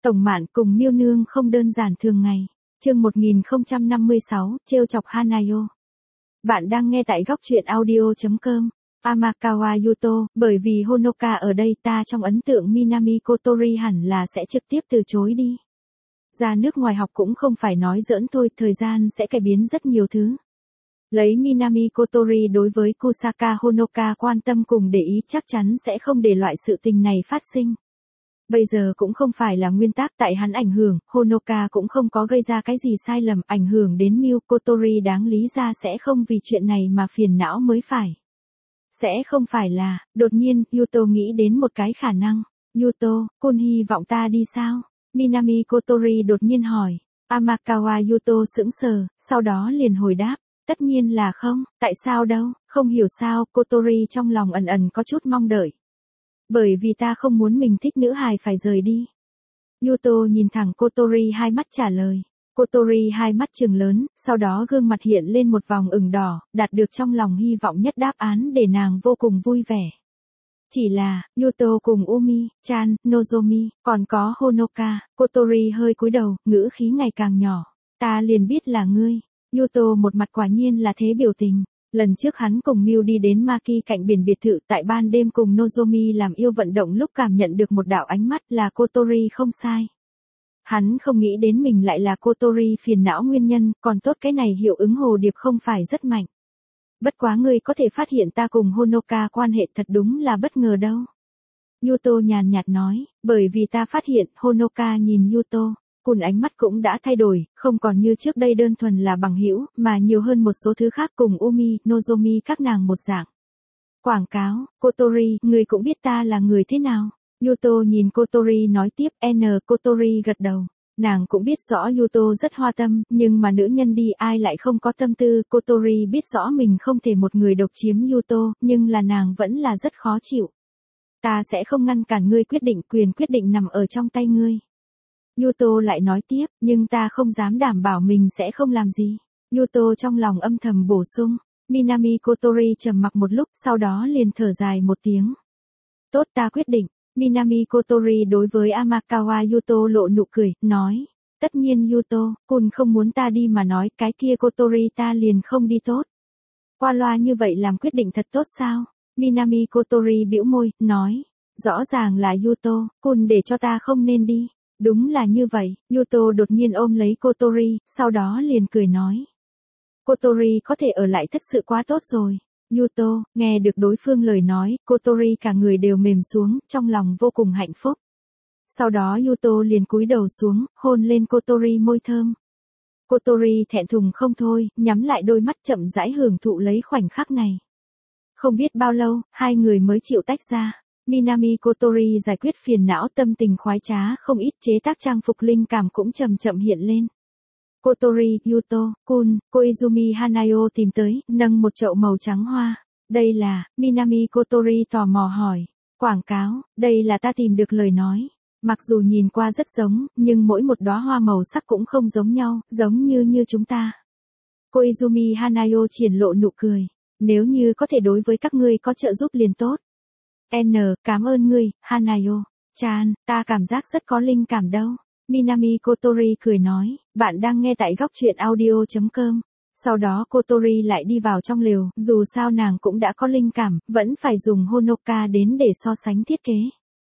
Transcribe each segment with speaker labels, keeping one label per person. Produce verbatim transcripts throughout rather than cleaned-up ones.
Speaker 1: Tổng Mạn cùng Miêu Nương không đơn giản thường ngày. Chương một nghìn không trăm năm mươi sáu, trêu chọc Hanayo. Bạn đang nghe tại góc truyện audio chấm com. Amakawa Yuto, bởi vì Honoka ở đây ta trong ấn tượng Minami Kotori hẳn là sẽ trực tiếp từ chối đi. Ra nước ngoài học cũng không phải nói giỡn thôi, thời gian sẽ cải biến rất nhiều thứ. Lấy Minami Kotori đối với Kusaka Honoka quan tâm cùng để ý chắc chắn sẽ không để loại sự tình này phát sinh. Bây giờ cũng không phải là nguyên tắc tại hắn ảnh hưởng, Honoka cũng không có gây ra cái gì sai lầm ảnh hưởng đến Miu Kotori đáng lý ra sẽ không vì chuyện này mà phiền não mới phải. Sẽ không phải là, đột nhiên, Yuto nghĩ đến một cái khả năng. Yuto, Kun hy vọng ta đi sao? Minami Kotori đột nhiên hỏi. Amakawa Yuto sững sờ, sau đó liền hồi đáp. Tất nhiên là không, tại sao đâu, không hiểu sao, Kotori trong lòng ẩn ẩn có chút mong đợi. Bởi vì ta không muốn mình thích nữ hài phải rời đi. Yuto nhìn thẳng Kotori hai mắt trả lời. Kotori hai mắt trừng lớn, sau đó gương mặt hiện lên một vòng ửng đỏ, đạt được trong lòng hy vọng nhất đáp án để nàng vô cùng vui vẻ. Chỉ là, Yuto cùng Umi, Chan, Nozomi, còn có Honoka, Kotori hơi cúi đầu, ngữ khí ngày càng nhỏ. Ta liền biết là ngươi. Yuto một mặt quả nhiên là thế biểu tình. Lần trước hắn cùng Miu đi đến Maki cạnh biển biệt thự tại ban đêm cùng Nozomi làm yêu vận động lúc cảm nhận được một đạo ánh mắt là Kotori không sai. Hắn không nghĩ đến mình lại là Kotori phiền não nguyên nhân, còn tốt cái này hiệu ứng hồ điệp không phải rất mạnh. Bất quá ngươi có thể phát hiện ta cùng Honoka quan hệ thật đúng là bất ngờ đâu. Yuto nhàn nhạt nói, bởi vì ta phát hiện Honoka nhìn Yuto. Cùng ánh mắt cũng đã thay đổi, không còn như trước đây đơn thuần là bằng hữu, mà nhiều hơn một số thứ khác cùng Umi, Nozomi các nàng một dạng. Quảng cáo, Kotori, người cũng biết ta là người thế nào. Yuto nhìn Kotori nói tiếp, N Kotori gật đầu. Nàng cũng biết rõ Yuto rất hoa tâm, nhưng mà nữ nhân đi ai lại không có tâm tư. Kotori biết rõ mình không thể một người độc chiếm Yuto, nhưng là nàng vẫn là rất khó chịu. Ta sẽ không ngăn cản ngươi quyết định, quyền quyết định nằm ở trong tay ngươi. Yuto lại nói tiếp, nhưng ta không dám đảm bảo mình sẽ không làm gì. Yuto trong lòng âm thầm bổ sung. Minami Kotori trầm mặc một lúc, sau đó liền thở dài một tiếng. Tốt, ta quyết định. Minami Kotori đối với Amakawa Yuto lộ nụ cười, nói. Tất nhiên Yuto, Kun không muốn ta đi mà nói, cái kia Kotori ta liền không đi tốt. Qua loa như vậy làm quyết định thật tốt sao? Minami Kotori bĩu môi, nói. Rõ ràng là Yuto, Kun để cho ta không nên đi. Đúng là như vậy, Yuto đột nhiên ôm lấy Kotori, sau đó liền cười nói. Kotori có thể ở lại thật sự quá tốt rồi. Yuto, nghe được đối phương lời nói, Kotori cả người đều mềm xuống, trong lòng vô cùng hạnh phúc. Sau đó Yuto liền cúi đầu xuống, hôn lên Kotori môi thơm. Kotori thẹn thùng không thôi, nhắm lại đôi mắt chậm rãi hưởng thụ lấy khoảnh khắc này. Không biết bao lâu, hai người mới chịu tách ra. Minami Kotori giải quyết phiền não tâm tình khoái trá không ít chế tác trang phục linh cảm cũng chậm chậm hiện lên. Kotori, Yuto, Kun, Koizumi Hanayo tìm tới, nâng một chậu màu trắng hoa. Đây là, Minami Kotori tò mò hỏi. Quảng cáo, đây là ta tìm được lời nói. Mặc dù nhìn qua rất giống, nhưng mỗi một đóa hoa màu sắc cũng không giống nhau, giống như như chúng ta. Koizumi Hanayo triển lộ nụ cười. Nếu như có thể đối với các ngươi có trợ giúp liền tốt. N, cảm ơn ngươi, Hanayo. Chan, ta cảm giác rất có linh cảm đâu. Minami Kotori cười nói, bạn đang nghe tại góc truyện audio chấm com. Sau đó Kotori lại đi vào trong lều, dù sao nàng cũng đã có linh cảm, vẫn phải dùng Honoka đến để so sánh thiết kế.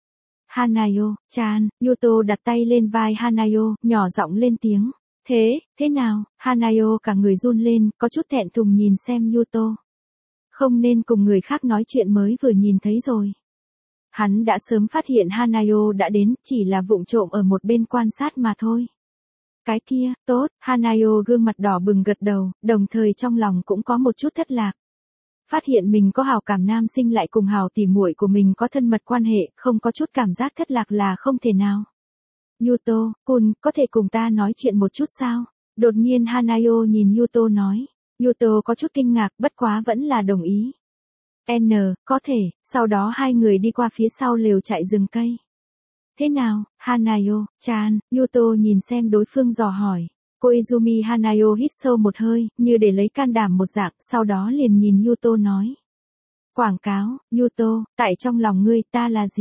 Speaker 1: Hanayo, Chan, Yuto đặt tay lên vai Hanayo, nhỏ giọng lên tiếng. Thế, thế nào? Hanayo cả người run lên, có chút thẹn thùng nhìn xem Yuto. Không nên cùng người khác nói chuyện mới vừa nhìn thấy rồi. Hắn đã sớm phát hiện Hanayo đã đến, chỉ là vụng trộm ở một bên quan sát mà thôi. Cái kia, tốt, Hanayo gương mặt đỏ bừng gật đầu, đồng thời trong lòng cũng có một chút thất lạc. Phát hiện mình có hào cảm nam sinh lại cùng hào tỉ muội của mình có thân mật quan hệ, không có chút cảm giác thất lạc là không thể nào. Yuto, Kun, có thể cùng ta nói chuyện một chút sao? Đột nhiên Hanayo nhìn Yuto nói. Yuto có chút kinh ngạc, bất quá vẫn là đồng ý. N, có thể, sau đó hai người đi qua phía sau lều trại rừng cây. Thế nào, Hanayo, Chan, Yuto nhìn xem đối phương dò hỏi. Koizumi Hanayo hít sâu một hơi, như để lấy can đảm một dạng, sau đó liền nhìn Yuto nói. Quảng cáo, Yuto, tại trong lòng ngươi ta là gì?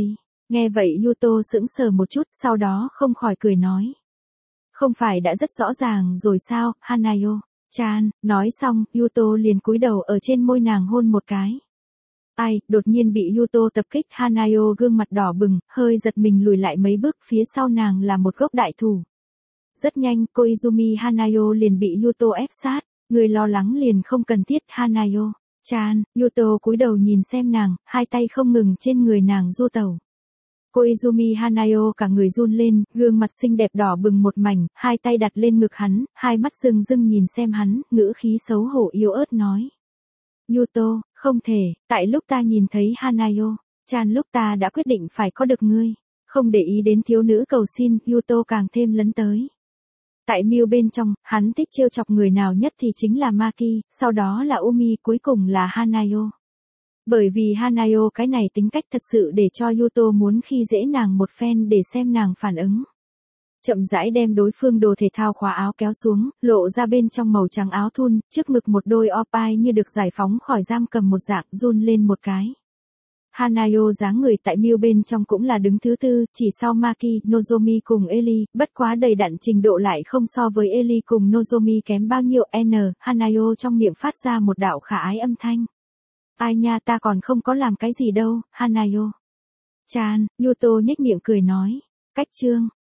Speaker 1: Nghe vậy Yuto sững sờ một chút, sau đó không khỏi cười nói. Không phải đã rất rõ ràng rồi sao, Hanayo. Chan, nói xong, Yuto liền cúi đầu ở trên môi nàng hôn một cái. Ai, đột nhiên bị Yuto tập kích, Hanayo gương mặt đỏ bừng, hơi giật mình lùi lại mấy bước, phía sau nàng là một gốc đại thụ. Rất nhanh, Koizumi Hanayo liền bị Yuto ép sát, người lo lắng liền không cần thiết, Hanayo. Chan, Yuto cúi đầu nhìn xem nàng, hai tay không ngừng trên người nàng du tẩu. Koizumi Hanayo cả người run lên, gương mặt xinh đẹp đỏ bừng một mảnh, hai tay đặt lên ngực hắn, hai mắt rưng rưng nhìn xem hắn, ngữ khí xấu hổ yếu ớt nói. Yuto, không thể, tại lúc ta nhìn thấy Hanayo, Chan lúc ta đã quyết định phải có được ngươi. Không để ý đến thiếu nữ cầu xin, Yuto càng thêm lấn tới. Tại Miu bên trong, hắn thích trêu chọc người nào nhất thì chính là Maki, sau đó là Umi, cuối cùng là Hanayo. Bởi vì Hanayo cái này tính cách thật sự để cho Yuto muốn khi dễ nàng một phen để xem nàng phản ứng. Chậm rãi đem đối phương đồ thể thao khóa áo kéo xuống, lộ ra bên trong màu trắng áo thun, trước ngực một đôi opai như được giải phóng khỏi giam cầm một dạng, run lên một cái. Hanayo dáng người tại Miu bên trong cũng là đứng thứ tư, chỉ sau Maki, Nozomi cùng Eli, bất quá đầy đặn trình độ lại không so với Eli cùng Nozomi kém bao nhiêu. N, Hanayo trong miệng phát ra một đạo khả ái âm thanh. Ai nha, ta còn không có làm cái gì đâu, Hanayo. Chan, Yuto nhếch miệng cười nói. Cách chương.